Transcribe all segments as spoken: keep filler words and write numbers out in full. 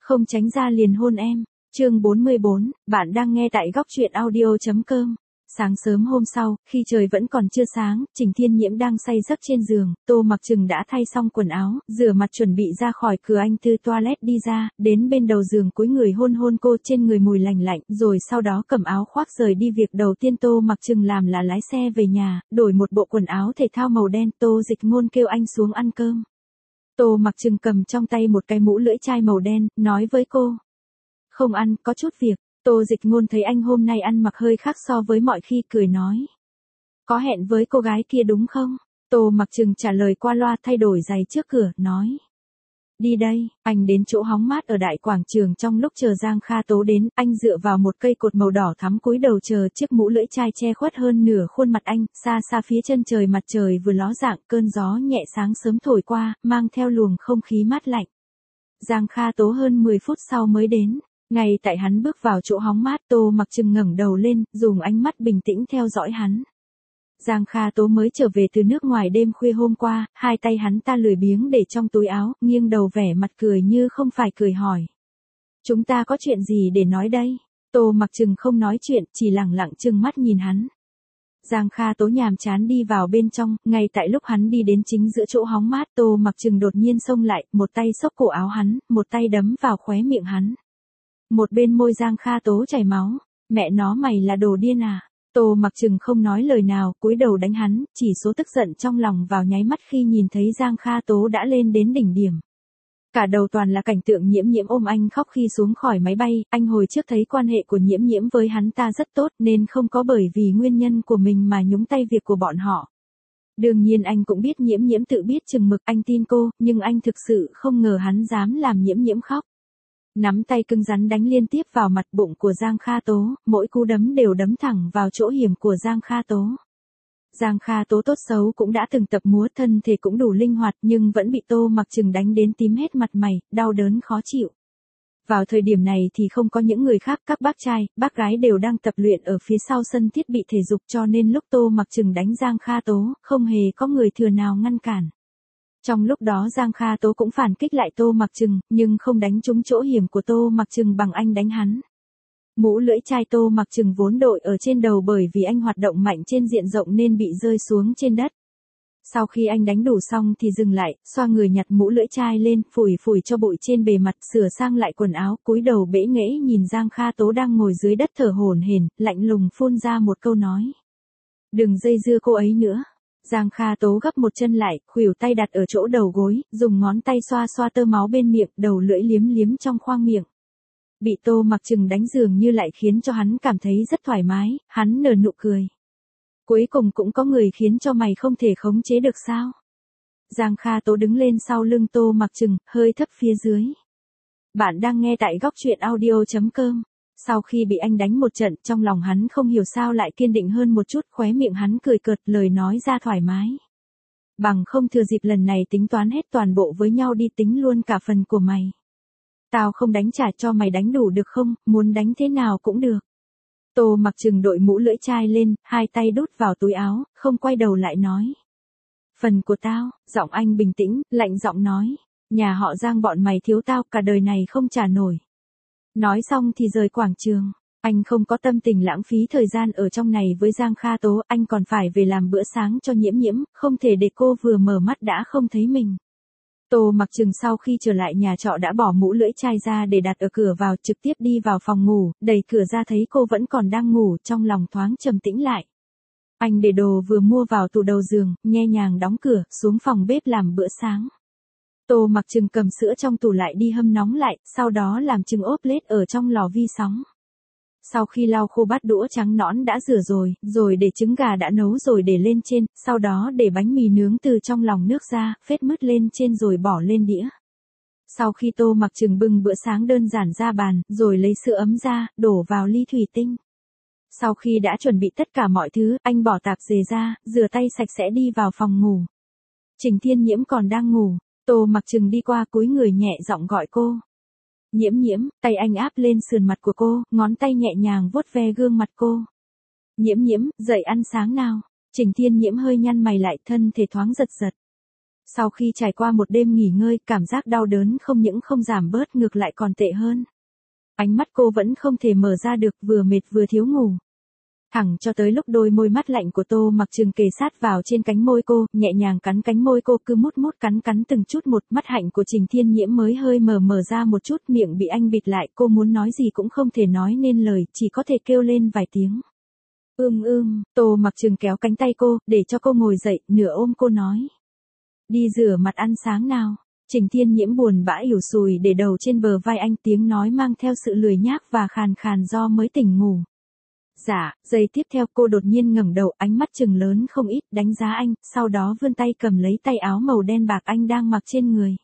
Không tránh ra liền hôn em. Chương bốn mươi bốn, bạn đang nghe tại góc truyện audio chấm com. Sáng sớm hôm sau, khi trời vẫn còn chưa sáng, Trình Thiên Nhiễm đang say giấc trên giường, Tô Mặc Trừng đã thay xong quần áo, rửa mặt chuẩn bị ra khỏi cửa, anh từ toilet đi ra, đến bên đầu giường cúi người hôn hôn cô trên người mùi lành lạnh, rồi sau đó cầm áo khoác rời đi. Việc đầu tiên Tô Mặc Trừng làm là lái xe về nhà, đổi một bộ quần áo thể thao màu đen. Tô Dịch Ngôn kêu anh xuống ăn cơm. Tô Mặc Trừng cầm trong tay một cái mũ lưỡi chai màu đen, nói với cô: "Không ăn, có chút việc." Tô Dịch Ngôn thấy anh hôm nay ăn mặc hơi khác so với mọi khi, cười nói: "Có hẹn với cô gái kia đúng không?" Tô Mặc Trừng trả lời qua loa, thay đổi giày trước cửa, nói: "Đi đây." Anh đến chỗ hóng mát ở đại quảng trường. Trong lúc chờ Giang Kha Tố đến, anh dựa vào một cây cột màu đỏ thắm cúi đầu chờ, chiếc mũ lưỡi chai che khuất hơn nửa khuôn mặt anh. Xa xa phía chân trời mặt trời vừa ló dạng, cơn gió nhẹ sáng sớm thổi qua, mang theo luồng không khí mát lạnh. Giang Kha Tố hơn mười phút sau mới đến. Ngay tại hắn bước vào chỗ hóng mát, Tô Mặc Trừng ngẩng đầu lên, dùng ánh mắt bình tĩnh theo dõi hắn. Giang Kha Tố mới trở về từ nước ngoài đêm khuya hôm qua, hai tay hắn ta lười biếng để trong túi áo, nghiêng đầu vẻ mặt cười như không phải cười, hỏi: "Chúng ta có chuyện gì để nói đây?" Tô Mặc Trừng không nói chuyện, chỉ lẳng lặng trừng mắt nhìn hắn. Giang Kha Tố nhàm chán đi vào bên trong, ngay tại lúc hắn đi đến chính giữa chỗ hóng mát, Tô Mặc Trừng đột nhiên xông lại, một tay xốc cổ áo hắn, một tay đấm vào khóe miệng hắn. Một bên môi Giang Kha Tố chảy máu. "Mẹ nó, mày là đồ điên à?" Tô Mặc Trừng không nói lời nào, cúi đầu đánh hắn, chỉ số tức giận trong lòng vào nháy mắt khi nhìn thấy Giang Kha Tố đã lên đến đỉnh điểm. Cả đầu toàn là cảnh tượng Nhiễm Nhiễm ôm anh khóc khi xuống khỏi máy bay. Anh hồi trước thấy quan hệ của Nhiễm Nhiễm với hắn ta rất tốt, nên không có bởi vì nguyên nhân của mình mà nhúng tay việc của bọn họ. Đương nhiên anh cũng biết Nhiễm Nhiễm tự biết chừng mực, anh tin cô, nhưng anh thực sự không ngờ hắn dám làm Nhiễm Nhiễm khóc. Nắm tay cứng rắn đánh liên tiếp vào mặt bụng của Giang Kha Tố, mỗi cú đấm đều đấm thẳng vào chỗ hiểm của Giang Kha Tố. Giang Kha Tố tốt xấu cũng đã từng tập múa, thân thể cũng đủ linh hoạt, nhưng vẫn bị Tô Mặc Trừng đánh đến tím hết mặt mày, đau đớn khó chịu. Vào thời điểm này thì không có những người khác, các bác trai, bác gái đều đang tập luyện ở phía sau sân thiết bị thể dục, cho nên lúc Tô Mặc Trừng đánh Giang Kha Tố, không hề có người thừa nào ngăn cản. Trong lúc đó Giang Kha Tố cũng phản kích lại Tô Mặc Trừng, nhưng không đánh trúng chỗ hiểm của Tô Mặc Trừng bằng anh đánh hắn. Mũ lưỡi chai Tô Mặc Trừng vốn đội ở trên đầu, bởi vì anh hoạt động mạnh trên diện rộng nên bị rơi xuống trên đất. Sau khi anh đánh đủ xong thì dừng lại, xoa người nhặt mũ lưỡi chai lên, phủi phủi cho bụi trên bề mặt, sửa sang lại quần áo, cúi đầu bẽ nghễ nhìn Giang Kha Tố đang ngồi dưới đất thở hổn hển, lạnh lùng phun ra một câu nói: "Đừng dây dưa cô ấy nữa." Giang Kha Tố gấp một chân lại, khuỷu tay đặt ở chỗ đầu gối, dùng ngón tay xoa xoa tơ máu bên miệng, đầu lưỡi liếm liếm trong khoang miệng. Bị Tô Mặc Trừng đánh dường như lại khiến cho hắn cảm thấy rất thoải mái, hắn nở nụ cười. "Cuối cùng cũng có người khiến cho mày không thể khống chế được sao?" Giang Kha Tố đứng lên sau lưng Tô Mặc Trừng, hơi thấp phía dưới. Bạn đang nghe tại góc truyện audio chấm com. Sau khi bị anh đánh một trận, trong lòng hắn không hiểu sao lại kiên định hơn một chút, khóe miệng hắn cười cợt, lời nói ra thoải mái: "Bằng không thừa dịp lần này tính toán hết toàn bộ với nhau đi, tính luôn cả phần của mày. Tao không đánh trả cho mày đánh đủ được không, muốn đánh thế nào cũng được." Tô Mặc Trừng đội mũ lưỡi chai lên, hai tay đút vào túi áo, không quay đầu lại nói: "Phần của tao." Giọng anh bình tĩnh, lạnh giọng nói: "Nhà họ Giang bọn mày thiếu tao cả đời này không trả nổi." Nói xong thì rời quảng trường. Anh không có tâm tình lãng phí thời gian ở trong này với Giang Kha Tố, anh còn phải về làm bữa sáng cho Nhiễm Nhiễm, không thể để cô vừa mở mắt đã không thấy mình. Tô Mặc Trừng sau khi trở lại nhà trọ đã bỏ mũ lưỡi chai ra để đặt ở cửa vào, trực tiếp đi vào phòng ngủ, đẩy cửa ra thấy cô vẫn còn đang ngủ, trong lòng thoáng trầm tĩnh lại. Anh để đồ vừa mua vào tủ đầu giường, nhẹ nhàng đóng cửa, xuống phòng bếp làm bữa sáng. Tô Mặc Trừng cầm sữa trong tủ lại đi hâm nóng lại, sau đó làm trứng ốp lết ở trong lò vi sóng. Sau khi lau khô bát đũa trắng nõn đã rửa rồi, rồi để trứng gà đã nấu rồi để lên trên, sau đó để bánh mì nướng từ trong lòng nước ra, phết mứt lên trên rồi bỏ lên đĩa. Sau khi Tô Mặc Trừng bưng bữa sáng đơn giản ra bàn, rồi lấy sữa ấm ra, đổ vào ly thủy tinh. Sau khi đã chuẩn bị tất cả mọi thứ, anh bỏ tạp dề ra, rửa tay sạch sẽ đi vào phòng ngủ. Trình Thiên Nhiễm còn đang ngủ. Tô Mặc Trừng đi qua cúi người nhẹ giọng gọi cô: "Nhiễm Nhiễm." Tay anh áp lên sườn mặt của cô, ngón tay nhẹ nhàng vuốt ve gương mặt cô. "Nhiễm Nhiễm, dậy ăn sáng nào." Trình Thiên Nhiễm hơi nhăn mày lại, thân thể thoáng giật giật. Sau khi trải qua một đêm nghỉ ngơi, cảm giác đau đớn không những không giảm bớt ngược lại còn tệ hơn. Ánh mắt cô vẫn không thể mở ra được, vừa mệt vừa thiếu ngủ. Thẳng cho tới lúc đôi môi mắt lạnh của Tô Mặc Trừng kề sát vào trên cánh môi cô, nhẹ nhàng cắn cánh môi cô, cứ mút mút cắn cắn từng chút một, mắt hạnh của Trình Thiên Nhiễm mới hơi mở mở ra một chút, miệng bị anh bịt lại, cô muốn nói gì cũng không thể nói nên lời, chỉ có thể kêu lên vài tiếng. Ưm ưm, Tô Mặc Trừng kéo cánh tay cô, để cho cô ngồi dậy, nửa ôm cô nói. Đi rửa mặt ăn sáng nào. Trình Thiên Nhiễm buồn bã ỉu xùi để đầu trên bờ vai anh, tiếng nói mang theo sự lười nhác và khàn khàn do mới tỉnh ngủ. Dạ, giây tiếp theo cô đột nhiên ngẩng đầu, ánh mắt trừng lớn không ít, đánh giá anh, sau đó vươn tay cầm lấy tay áo màu đen bạc anh đang mặc trên người.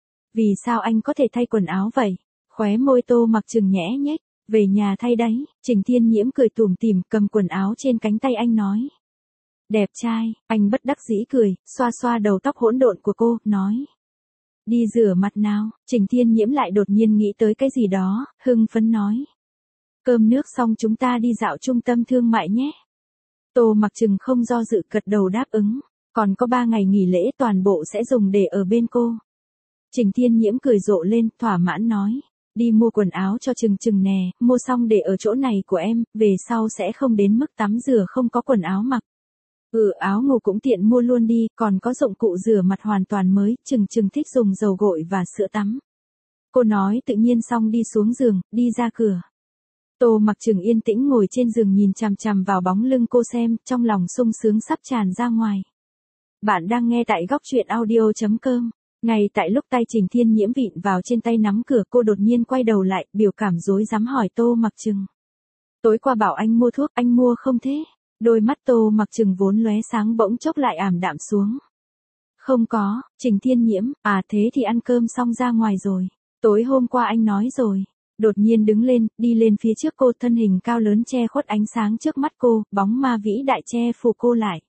Vì sao anh có thể thay quần áo vậy? Khóe môi Tô Mặc Trừng nhẽ nhếch, về nhà thay đấy. Trình Thiên Nhiễm cười tủm tỉm, cầm quần áo trên cánh tay anh nói. Đẹp trai, anh bất đắc dĩ cười, xoa xoa đầu tóc hỗn độn của cô, nói. Đi rửa mặt nào. Trình Thiên Nhiễm lại đột nhiên nghĩ tới cái gì đó, hưng phấn nói. Cơm nước xong chúng ta đi dạo trung tâm thương mại nhé. Tô Mặc Trừng không do dự gật đầu đáp ứng, còn có ba ngày nghỉ lễ toàn bộ sẽ dùng để ở bên cô. Trình Thiên Nhiễm cười rộ lên, thỏa mãn nói, đi mua quần áo cho Trừng Trừng nè, mua xong để ở chỗ này của em, về sau sẽ không đến mức tắm rửa không có quần áo mặc. Ừ, áo ngủ cũng tiện mua luôn đi, còn có dụng cụ rửa mặt hoàn toàn mới, Trừng Trừng thích dùng dầu gội và sữa tắm. Cô nói tự nhiên xong đi xuống giường, đi ra cửa. Tô Mặc Trừng yên tĩnh ngồi trên giường nhìn chằm chằm vào bóng lưng cô xem, trong lòng sung sướng sắp tràn ra ngoài. Bạn đang nghe tại góc truyện audio chấm com. Ngay tại lúc tay Trình Thiên Nhiễm vịn vào trên tay nắm cửa, cô đột nhiên quay đầu lại, biểu cảm rối rắm hỏi Tô Mặc Trừng. Tối qua bảo anh mua thuốc, anh mua không thế? Đôi mắt Tô Mặc Trừng vốn lóe sáng bỗng chốc lại ảm đạm xuống. Không có. Trình Thiên Nhiễm, à thế thì ăn cơm xong ra ngoài rồi. Tối hôm qua anh nói rồi. Đột nhiên đứng lên, đi lên phía trước cô, thân hình cao lớn che khuất ánh sáng trước mắt cô, bóng ma vĩ đại che phủ cô lại.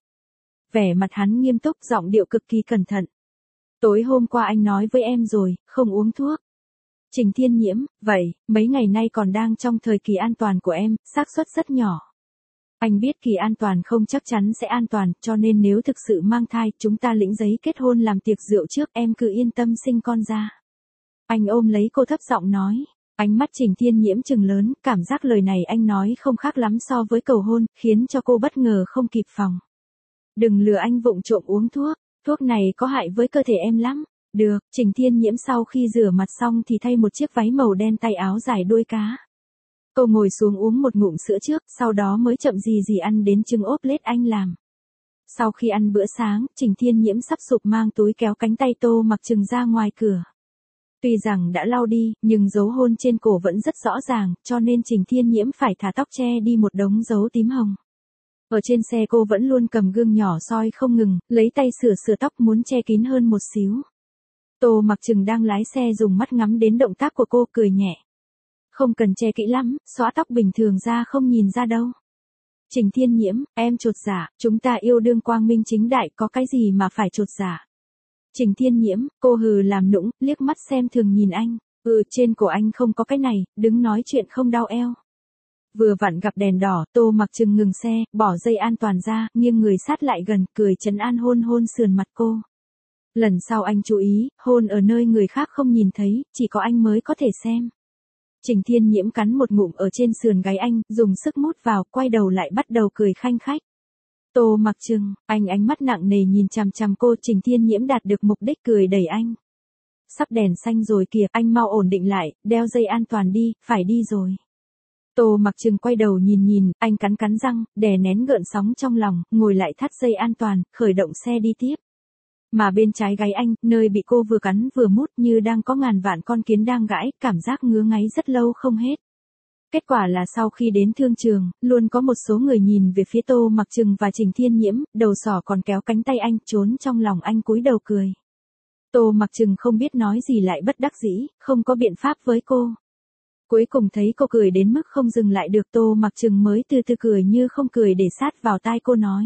Vẻ mặt hắn nghiêm túc, giọng điệu cực kỳ cẩn thận. Tối hôm qua anh nói với em rồi, không uống thuốc. Trình Thiên Nhiễm, vậy, mấy ngày nay còn đang trong thời kỳ an toàn của em, xác suất rất nhỏ. Anh biết kỳ an toàn không chắc chắn sẽ an toàn, cho nên nếu thực sự mang thai, chúng ta lĩnh giấy kết hôn làm tiệc rượu trước, em cứ yên tâm sinh con ra. Anh ôm lấy cô thấp giọng nói. Ánh mắt Trình Thiên Nhiễm trừng lớn, cảm giác lời này anh nói không khác lắm so với cầu hôn, khiến cho cô bất ngờ không kịp phòng. Đừng lừa anh vụng trộm uống thuốc, thuốc này có hại với cơ thể em lắm. Được, Trình Thiên Nhiễm sau khi rửa mặt xong thì thay một chiếc váy màu đen tay áo dài đuôi cá. Cô ngồi xuống uống một ngụm sữa trước, sau đó mới chậm gì gì ăn đến trứng ốp lết anh làm. Sau khi ăn bữa sáng, Trình Thiên Nhiễm sắp sụp mang túi kéo cánh tay Tô Mặc Trừng ra ngoài cửa. Tuy rằng đã lau đi, nhưng dấu hôn trên cổ vẫn rất rõ ràng, cho nên Trình Thiên Nhiễm phải thả tóc che đi một đống dấu tím hồng. Ở trên xe cô vẫn luôn cầm gương nhỏ soi không ngừng, lấy tay sửa sửa tóc muốn che kín hơn một xíu. Tô Mặc Trừng đang lái xe dùng mắt ngắm đến động tác của cô, cười nhẹ. Không cần che kỹ lắm, xóa tóc bình thường ra không nhìn ra đâu. Trình Thiên Nhiễm, em chột dạ, chúng ta yêu đương quang minh chính đại, có cái gì mà phải chột dạ. Trình Thiên Nhiễm, cô hừ làm nũng, liếc mắt xem thường nhìn anh. Ừ, trên cổ anh không có cái này, đứng nói chuyện không đau eo. Vừa vặn gặp đèn đỏ, Tô Mặc Trừng ngừng xe, bỏ dây an toàn ra, nghiêng người sát lại gần, cười trấn an hôn hôn sườn mặt cô. Lần sau anh chú ý, hôn ở nơi người khác không nhìn thấy, chỉ có anh mới có thể xem. Trình Thiên Nhiễm cắn một ngụm ở trên sườn gáy anh, dùng sức mút vào, quay đầu lại bắt đầu cười khanh khách. Tô Mặc Trừng, anh ánh mắt nặng nề nhìn chằm chằm cô. Trình Thiên Nhiễm đạt được mục đích, cười đẩy anh. Sắp đèn xanh rồi kìa, anh mau ổn định lại, đeo dây an toàn đi, phải đi rồi. Tô Mặc Trừng quay đầu nhìn nhìn, anh cắn cắn răng, đè nén gợn sóng trong lòng, ngồi lại thắt dây an toàn, khởi động xe đi tiếp. Mà bên trái gáy anh, nơi bị cô vừa cắn vừa mút như đang có ngàn vạn con kiến đang gãi, cảm giác ngứa ngáy rất lâu không hết. Kết quả là sau khi đến thương trường, luôn có một số người nhìn về phía Tô Mặc Trừng và Trình Thiên Nhiễm, đầu sỏ còn kéo cánh tay anh, trốn trong lòng anh cúi đầu cười. Tô Mặc Trừng không biết nói gì lại bất đắc dĩ, không có biện pháp với cô. Cuối cùng thấy cô cười đến mức không dừng lại được, Tô Mặc Trừng mới từ từ cười như không cười để sát vào tai cô nói.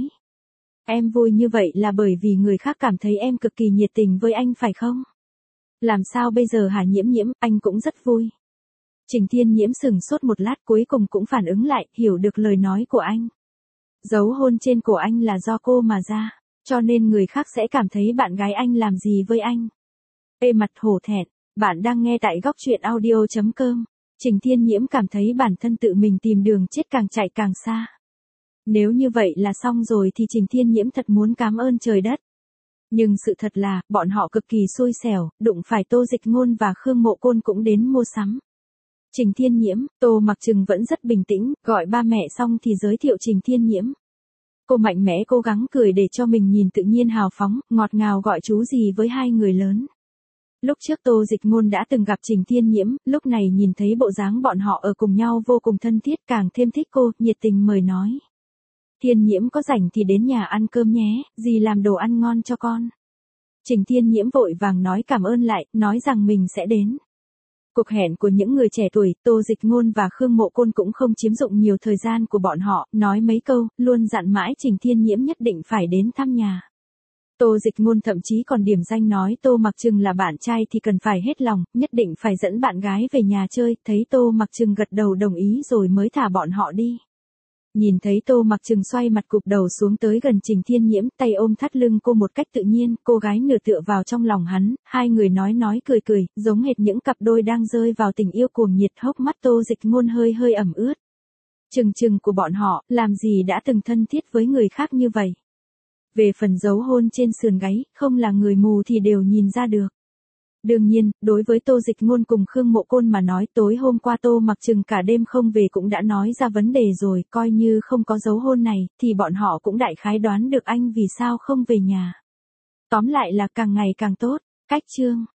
Em vui như vậy là bởi vì người khác cảm thấy em cực kỳ nhiệt tình với anh phải không? Làm sao bây giờ hả Nhiễm Nhiễm, anh cũng rất vui. Trình Thiên Nhiễm sừng sốt một lát, cuối cùng cũng phản ứng lại, hiểu được lời nói của anh. Dấu hôn trên cổ anh là do cô mà ra. Cho nên người khác sẽ cảm thấy bạn gái anh làm gì với anh. Ê mặt hổ thẹn, bạn đang nghe tại góc truyện audio.com. Trình Thiên Nhiễm cảm thấy bản thân tự mình tìm đường chết càng chạy càng xa. Nếu như vậy là xong rồi thì Trình Thiên Nhiễm thật muốn cảm ơn trời đất. Nhưng sự thật là, bọn họ cực kỳ xui xẻo, đụng phải Tô Dịch Ngôn và Khương Mộ Côn cũng đến mua sắm. Trình Thiên Nhiễm, Tô Mặc Trừng vẫn rất bình tĩnh, gọi ba mẹ xong thì giới thiệu Trình Thiên Nhiễm. Cô mạnh mẽ cố gắng cười để cho mình nhìn tự nhiên hào phóng, ngọt ngào gọi chú gì với hai người lớn. Lúc trước Tô Dịch Ngôn đã từng gặp Trình Thiên Nhiễm, lúc này nhìn thấy bộ dáng bọn họ ở cùng nhau vô cùng thân thiết, càng thêm thích cô, nhiệt tình mời nói. Thiên Nhiễm có rảnh thì đến nhà ăn cơm nhé, dì làm đồ ăn ngon cho con. Trình Thiên Nhiễm vội vàng nói cảm ơn lại, nói rằng mình sẽ đến. Cuộc hẹn của những người trẻ tuổi, Tô Dịch Ngôn và Khương Mộ Côn cũng không chiếm dụng nhiều thời gian của bọn họ, nói mấy câu, luôn dặn mãi Trình Thiên Nhiễm nhất định phải đến thăm nhà. Tô Dịch Ngôn thậm chí còn điểm danh nói Tô Mặc Trừng là bạn trai thì cần phải hết lòng, nhất định phải dẫn bạn gái về nhà chơi, thấy Tô Mặc Trừng gật đầu đồng ý rồi mới thả bọn họ đi. Nhìn thấy Tô Mặc Trừng xoay mặt cụp đầu xuống tới gần Trình Thiên Nhiễm, tay ôm thắt lưng cô một cách tự nhiên, cô gái nửa tựa vào trong lòng hắn, hai người nói nói cười cười, giống hệt những cặp đôi đang rơi vào tình yêu cuồng nhiệt. Hốc mắt Tô Dịch Ngôn hơi hơi ẩm ướt. Trừng trừng của bọn họ, làm gì đã từng thân thiết với người khác như vậy. Về phần dấu hôn trên sườn gáy, không là người mù thì đều nhìn ra được. Đương nhiên, đối với Tô Dịch Ngôn cùng Khương Mộ Côn mà nói, tối hôm qua Tô Mặc Trừng cả đêm không về cũng đã nói ra vấn đề rồi, coi như không có dấu hôn này, thì bọn họ cũng đại khái đoán được anh vì sao không về nhà. Tóm lại là càng ngày càng tốt, cách chương.